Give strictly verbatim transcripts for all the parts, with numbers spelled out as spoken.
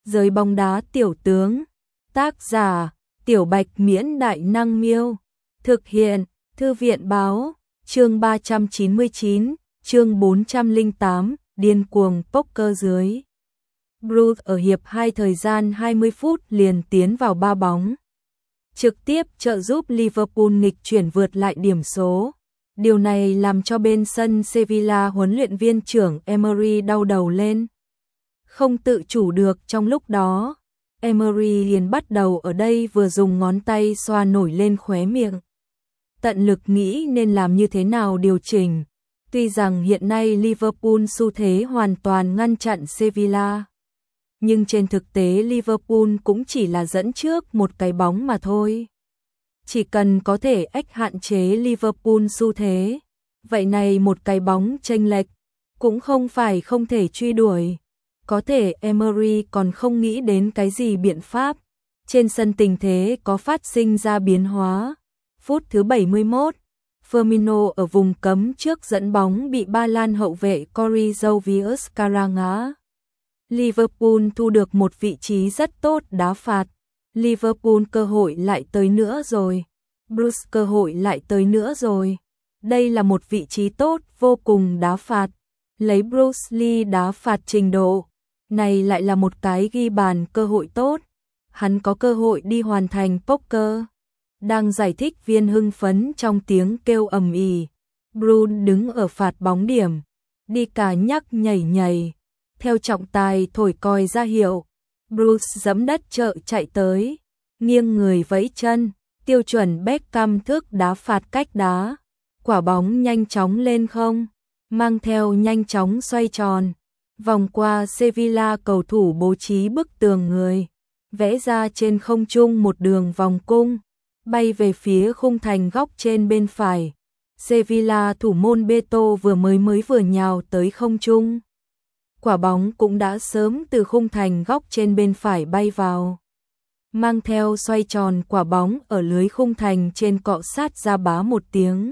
Giới bóng đá tiểu tướng. Tác giả: Tiểu Bạch Miễn Đại Năng Miêu. Thực hiện: Thư viện Báo. Chương ba trăm chín mươi chín, chương bốn trăm lẻ tám, điên cuồng poker dưới. Bruce ở hiệp hai thời gian hai mươi phút liền tiến vào ba bóng, trực tiếp trợ giúp Liverpool nghịch chuyển vượt lại điểm số. Điều này làm cho bên sân Sevilla huấn luyện viên trưởng Emery đau đầu lên. Không tự chủ được trong lúc đó, Emery liền bắt đầu ở đây vừa dùng ngón tay xoa nổi lên khóe miệng. Tận lực nghĩ nên làm như thế nào điều chỉnh. Tuy rằng hiện nay Liverpool xu thế hoàn toàn ngăn chặn Sevilla, nhưng trên thực tế Liverpool cũng chỉ là dẫn trước một cái bóng mà thôi. Chỉ cần có thể ách hạn chế Liverpool xu thế, vậy này một cái bóng chênh lệch cũng không phải không thể truy đuổi. Có thể Emery còn không nghĩ đến cái gì biện pháp. Trên sân tình thế có phát sinh ra biến hóa. Phút thứ bảy mươi mốt, Firmino ở vùng cấm trước dẫn bóng bị Ba Lan hậu vệ Corey Jovius-Cara ngã. Liverpool thu được một vị trí rất tốt đá phạt. Liverpool cơ hội lại tới nữa rồi. Bruce cơ hội lại tới nữa rồi. Đây là một vị trí tốt vô cùng đá phạt. Lấy Bruce Lee đá phạt trình độ, này lại là một cái ghi bàn cơ hội tốt. Hắn có cơ hội đi hoàn thành poker. Đang giải thích viên hưng phấn trong tiếng kêu ầm ĩ. Bruce đứng ở phạt bóng điểm, đi cả nhắc nhảy nhảy. Theo trọng tài thổi còi ra hiệu, Bruce giẫm đất chợ chạy tới, nghiêng người vẫy chân, tiêu chuẩn Beckham thức đá phạt cách đá. Quả bóng nhanh chóng lên không, mang theo nhanh chóng xoay tròn, vòng qua Sevilla cầu thủ bố trí bức tường người, vẽ ra trên không trung một đường vòng cung, bay về phía khung thành góc trên bên phải. Sevilla thủ môn Beto vừa mới mới vừa nhào tới không trung. Quả bóng cũng đã sớm từ khung thành góc trên bên phải bay vào. Mang theo xoay tròn, quả bóng ở lưới khung thành trên cọ sát ra bá một tiếng.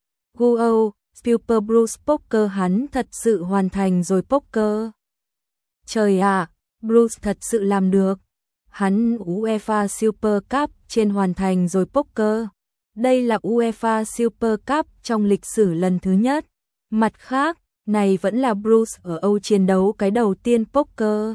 Wow, Super Bruce poker, hắn thật sự hoàn thành rồi poker. Trời ạ, à, Bruce thật sự làm được. Hắn UEFA Super Cup trên hoàn thành rồi poker. Đây là UEFA Super Cup trong lịch sử lần thứ nhất. Mặt khác, này vẫn là Bruce ở Âu chiến đấu cái đầu tiên poker.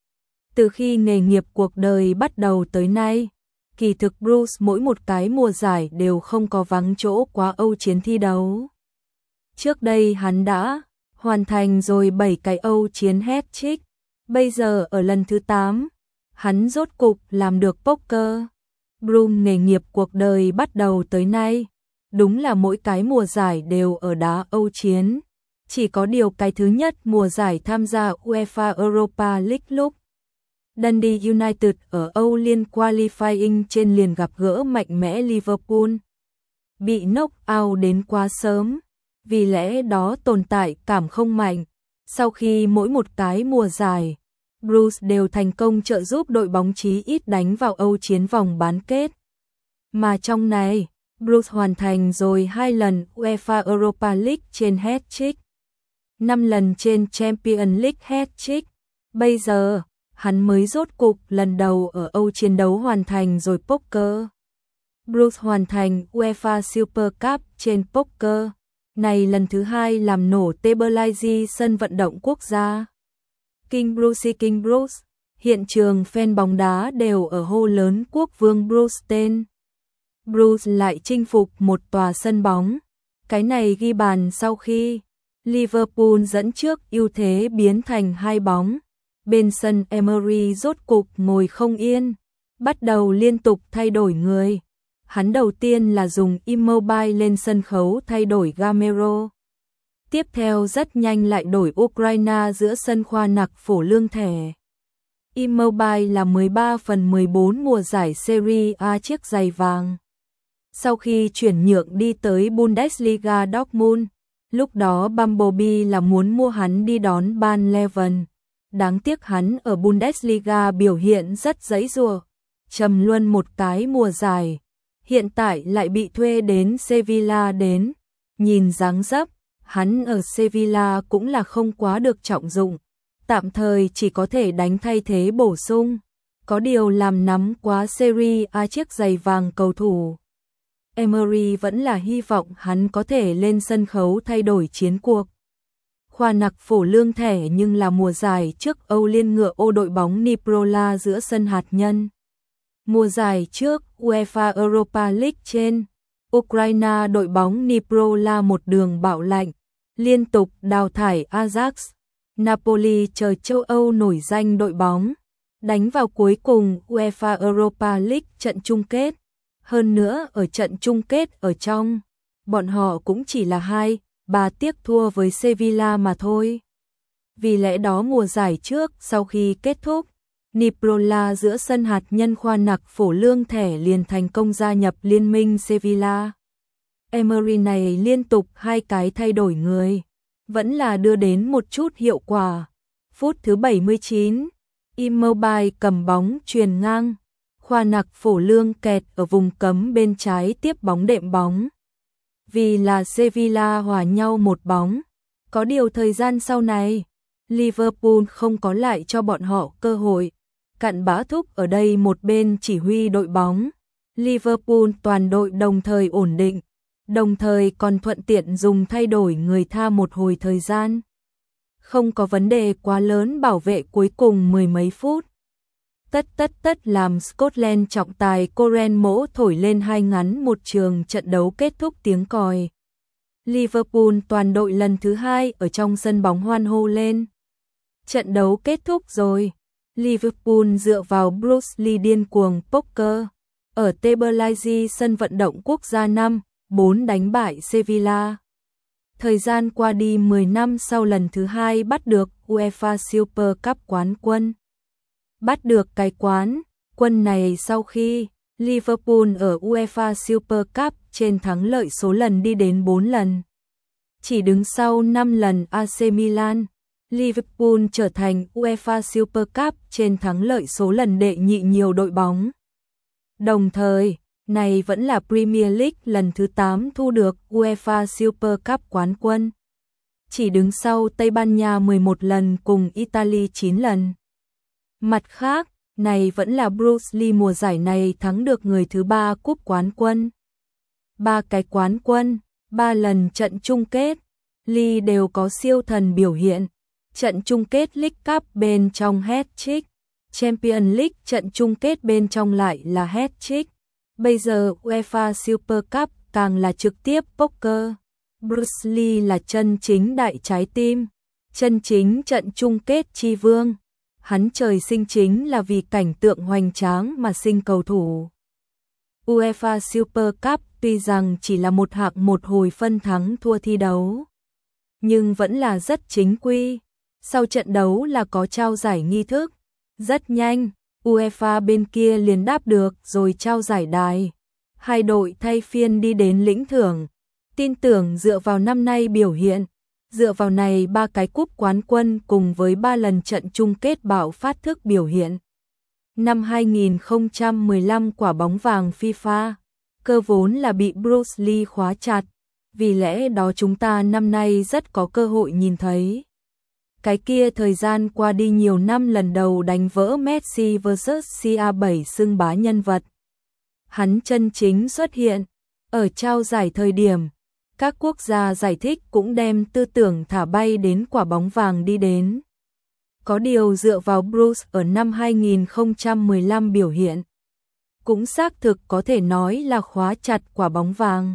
Từ khi nghề nghiệp cuộc đời bắt đầu tới nay, kỳ thực Bruce mỗi một cái mùa giải đều không có vắng chỗ quá Âu chiến thi đấu. Trước đây hắn đã hoàn thành rồi bảy cái Âu chiến hat-trick, bây giờ ở lần thứ tám, hắn rốt cục làm được poker. Bruce nghề nghiệp cuộc đời bắt đầu tới nay, đúng là mỗi cái mùa giải đều ở đá Âu chiến. Chỉ có điều cái thứ nhất mùa giải tham gia UEFA Europa League lúc Dundee United ở Âu Liên Qualifying trên liền gặp gỡ mạnh mẽ Liverpool. Bị knock out đến quá sớm, vì lẽ đó tồn tại cảm không mạnh. Sau khi mỗi một cái mùa giải, Bruce đều thành công trợ giúp đội bóng chí ít đánh vào Âu chiến vòng bán kết. Mà trong này, Bruce hoàn thành rồi hai lần UEFA Europa League trên hat-trick, năm lần trên Champions League hat-trick. Bây giờ, hắn mới rốt cục lần đầu ở Âu chiến đấu hoàn thành rồi poker. Bruce hoàn thành UEFA Super Cup trên poker, này lần thứ hai làm nổ Tbilisi sân vận động quốc gia. King Bruce, King Bruce, hiện trường fan bóng đá đều ở hô lớn quốc vương Bruce tên. Bruce lại chinh phục một tòa sân bóng. Cái này ghi bàn sau khi Liverpool dẫn trước, ưu thế biến thành hai bóng. Bên sân Emery rốt cục ngồi không yên, bắt đầu liên tục thay đổi người. Hắn đầu tiên là dùng Immobile lên sân khấu thay đổi Gamero. Tiếp theo rất nhanh lại đổi Ukraine giữa sân khoa nặc phổ lương thẻ. Immobile là mười ba phần mười bốn mùa giải Serie A chiếc giày vàng. Sau khi chuyển nhượng đi tới Bundesliga Dortmund, lúc đó Bumblebee là muốn mua hắn đi đón Bayer Leverkusen. Đáng tiếc hắn ở Bundesliga biểu hiện rất giãy giụa, trầm luân một cái mùa giải. Hiện tại lại bị thuê đến Sevilla đến. Nhìn dáng dấp, hắn ở Sevilla cũng là không quá được trọng dụng. tạm thời chỉ có thể đánh thay thế bổ sung. Có điều làm nắm quá Serie A chiếc giày vàng cầu thủ Emery vẫn là hy vọng hắn có thể lên sân khấu thay đổi chiến cuộc. Khoa nặc phổ lương thẻ nhưng là mùa giải trước Âu Liên ngựa ô đội bóng Niprola giữa sân hạt nhân. Mùa giải trước UEFA Europa League trên Ukraine đội bóng Niprola một đường bạo lạnh, liên tục đào thải Ajax. Napoli chờ châu Âu nổi danh đội bóng, đánh vào cuối cùng UEFA Europa League trận chung kết. Hơn nữa ở trận chung kết ở trong, bọn họ cũng chỉ là hai, ba tiếc thua với Sevilla mà thôi. Vì lẽ đó mùa giải trước sau khi kết thúc, Niprola giữa sân hạt nhân khoa nặc phổ lương thẻ liền thành công gia nhập liên minh Sevilla. Emery này liên tục hai cái thay đổi người, vẫn là đưa đến một chút hiệu quả. Phút thứ bảy mươi chín, Immobile cầm bóng chuyền ngang, khoa nặc phổ lương kẹt ở vùng cấm bên trái tiếp bóng đệm bóng. Vì là Sevilla hòa nhau một bóng, có điều thời gian sau này, Liverpool không có lại cho bọn họ cơ hội. Cặn bã thúc ở đây một bên chỉ huy đội bóng, Liverpool toàn đội đồng thời ổn định, đồng thời còn thuận tiện dùng thay đổi người tha một hồi thời gian. Không có vấn đề quá lớn bảo vệ cuối cùng mười mấy phút. Tất tất tất làm Scotland trọng tài Coren mỗ thổi lên hai ngắn một trường trận đấu kết thúc tiếng còi. Liverpool toàn đội lần thứ hai ở trong sân bóng hoan hô lên. Trận đấu kết thúc rồi. Liverpool dựa vào Bruce Lee điên cuồng poker. Ở Tbilisi sân vận động quốc gia năm bốn đánh bại Sevilla. Thời gian qua đi mười năm sau lần thứ hai bắt được UEFA Super Cup quán quân. Bắt được cái quán quân này sau khi Liverpool ở UEFA Super Cup trên thắng lợi số lần đi đến bốn lần. Chỉ đứng sau năm lần a xê Milan, Liverpool trở thành UEFA Super Cup trên thắng lợi số lần đệ nhị nhiều đội bóng. Đồng thời, này vẫn là Premier League lần thứ tám thu được UEFA Super Cup quán quân. Chỉ đứng sau Tây Ban Nha mười một lần cùng Italy chín lần. Mặt khác, này vẫn là Bruce Lee mùa giải này thắng được người thứ ba cúp quán quân. Ba cái quán quân, ba lần trận chung kết, Lee đều có siêu thần biểu hiện. Trận chung kết League Cup bên trong hat-trick, Champions League trận chung kết bên trong lại là hat-trick. Bây giờ UEFA Super Cup càng là trực tiếp poker. Bruce Lee là chân chính đại trái tim, chân chính trận chung kết chi vương. Hắn trời sinh chính là vì cảnh tượng hoành tráng mà sinh cầu thủ. UEFA Super Cup tuy rằng chỉ là một hạng một hồi phân thắng thua thi đấu, nhưng vẫn là rất chính quy. Sau trận đấu là có trao giải nghi thức. Rất nhanh, UEFA bên kia liền đáp được rồi trao giải đài. Hai đội thay phiên đi đến lĩnh thưởng. Tin tưởng dựa vào năm nay biểu hiện, dựa vào này ba cái cúp quán quân cùng với ba lần trận chung kết bạo phát thức biểu hiện. Năm hai nghìn không trăm mười lăm quả bóng vàng FIFA, cơ vốn là bị Bruce Lee khóa chặt, vì lẽ đó chúng ta năm nay rất có cơ hội nhìn thấy. Cái kia thời gian qua đi nhiều năm lần đầu đánh vỡ Messi versus xê a bảy xưng bá nhân vật. Hắn chân chính xuất hiện, ở trao giải thời điểm, các quốc gia giải thích cũng đem tư tưởng thả bay đến quả bóng vàng đi đến. Có điều dựa vào Bruce ở năm hai nghìn không trăm mười lăm biểu hiện, cũng xác thực có thể nói là khóa chặt quả bóng vàng.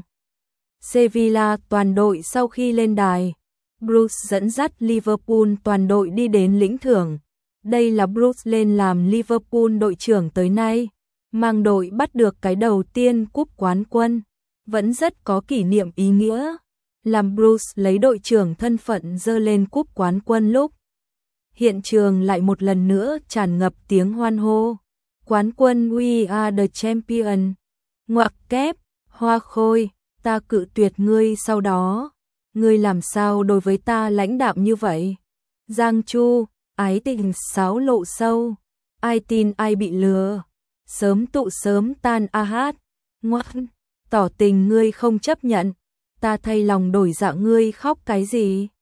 Sevilla toàn đội sau khi lên đài, Bruce dẫn dắt Liverpool toàn đội đi đến lĩnh thưởng. Đây là Bruce lên làm Liverpool đội trưởng tới nay, mang đội bắt được cái đầu tiên cúp quán quân, vẫn rất có kỷ niệm ý nghĩa. Làm Bruce lấy đội trưởng thân phận dơ lên cúp quán quân lúc, hiện trường lại một lần nữa tràn ngập tiếng hoan hô. Quán quân We are the champion. Ngoặc kép, Hoa Khôi, ta cự tuyệt ngươi sau đó. Ngươi làm sao đối với ta lãnh đạm như vậy? Giang Chu, ái tình sáo lộ sâu. Ai tin ai bị lừa. Sớm tụ sớm tan a hát. Ngoan, tỏ tình ngươi không chấp nhận. Ta thay lòng đổi dạ ngươi khóc cái gì?